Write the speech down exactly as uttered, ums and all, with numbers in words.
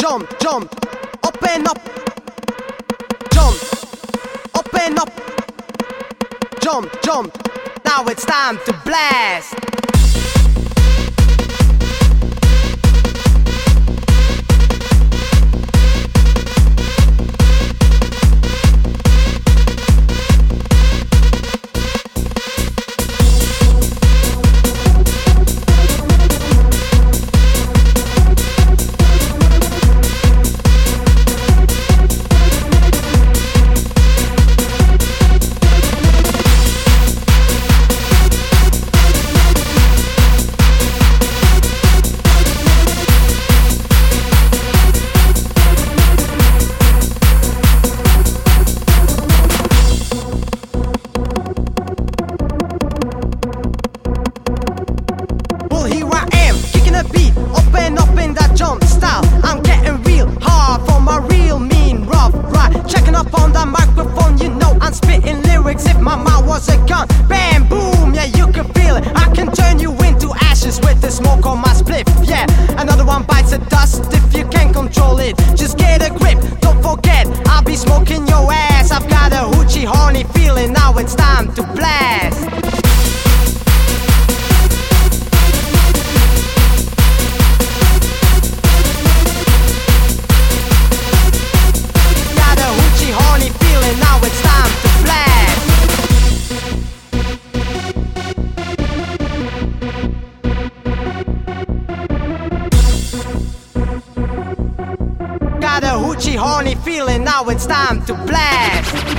jump, jump, open up, jump, open up, jump, jump. Now it's time to blast. Beat, open up in that jump style. I'm getting real hard for my real mean rough ride. Checking up on the microphone, you know I'm spitting lyrics. If my mouth was a gun, bam, boom, yeah, you can feel it. I can turn you into ashes with the smoke on my spliff. Yeah, another one bites the dust if you can't control it. Just get a grip, don't forget, I'll be smoking your ass. I've got a hoochie horny feeling, now it's time to blast. Now it's time to blast. Got a hoochie horny feeling, now it's time to blast.